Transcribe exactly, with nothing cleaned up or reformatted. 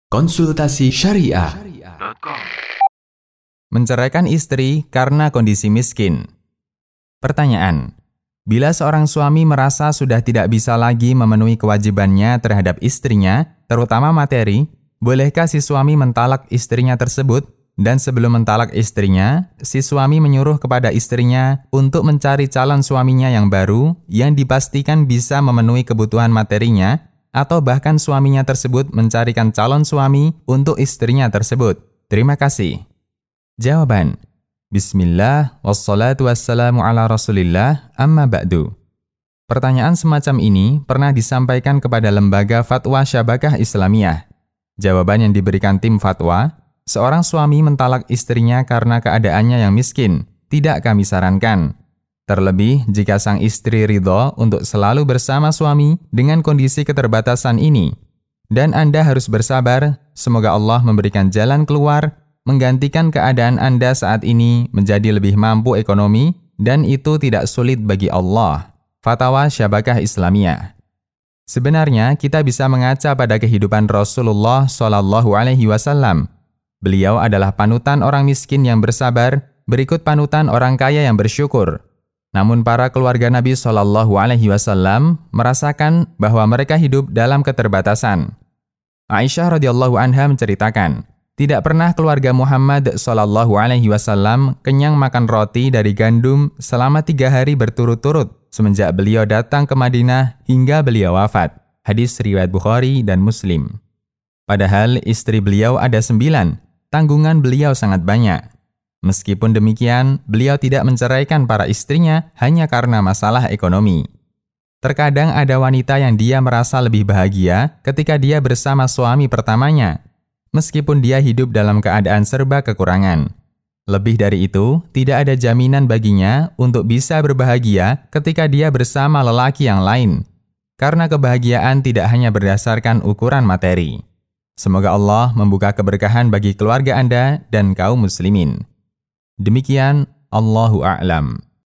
Konsultasi Syariah. Menceraikan istri karena kondisi miskin. Pertanyaan: bila seorang suami merasa sudah tidak bisa lagi memenuhi kewajibannya terhadap istrinya, terutama materi, bolehkah si suami mentalak istrinya tersebut? Dan sebelum mentalak istrinya, si suami menyuruh kepada istrinya untuk mencari calon suaminya yang baru yang dipastikan bisa memenuhi kebutuhan materinya, atau bahkan suaminya tersebut mencarikan calon suami untuk istrinya tersebut. Terima kasih. Jawaban: Bismillah, wassalatu wassalamu ala rasulillah, amma ba'du. Pertanyaan semacam ini pernah disampaikan kepada lembaga fatwa Syabakah Islamiyah. Jawaban yang diberikan tim fatwa: seorang suami mentalak istrinya karena keadaannya yang miskin. Tidak kami sarankan. Terlebih jika sang istri ridho untuk selalu bersama suami dengan kondisi keterbatasan ini. Dan Anda harus bersabar, semoga Allah memberikan jalan keluar, menggantikan keadaan Anda saat ini menjadi lebih mampu ekonomi, dan itu tidak sulit bagi Allah. Fatwa Syabakah Islamiyah. Sebenarnya kita bisa mengaca pada kehidupan Rasulullah shallallahu alaihi wasallam. Beliau adalah panutan orang miskin yang bersabar, berikut panutan orang kaya yang bersyukur. Namun para keluarga Nabi shallallahu alaihi wasallam merasakan bahwa mereka hidup dalam keterbatasan. Aisyah radhiyallahu anha menceritakan, tidak pernah keluarga Muhammad shallallahu alaihi wasallam kenyang makan roti dari gandum selama tiga hari berturut-turut semenjak beliau datang ke Madinah hingga beliau wafat. Hadis riwayat Bukhari dan Muslim. Padahal istri beliau ada sembilan, tanggungan beliau sangat banyak. Meskipun demikian, beliau tidak menceraikan para istrinya hanya karena masalah ekonomi. Terkadang ada wanita yang dia merasa lebih bahagia ketika dia bersama suami pertamanya, meskipun dia hidup dalam keadaan serba kekurangan. Lebih dari itu, tidak ada jaminan baginya untuk bisa berbahagia ketika dia bersama lelaki yang lain, karena kebahagiaan tidak hanya berdasarkan ukuran materi. Semoga Allah membuka keberkahan bagi keluarga Anda dan kaum muslimin. Demikian, Allahu a'lam.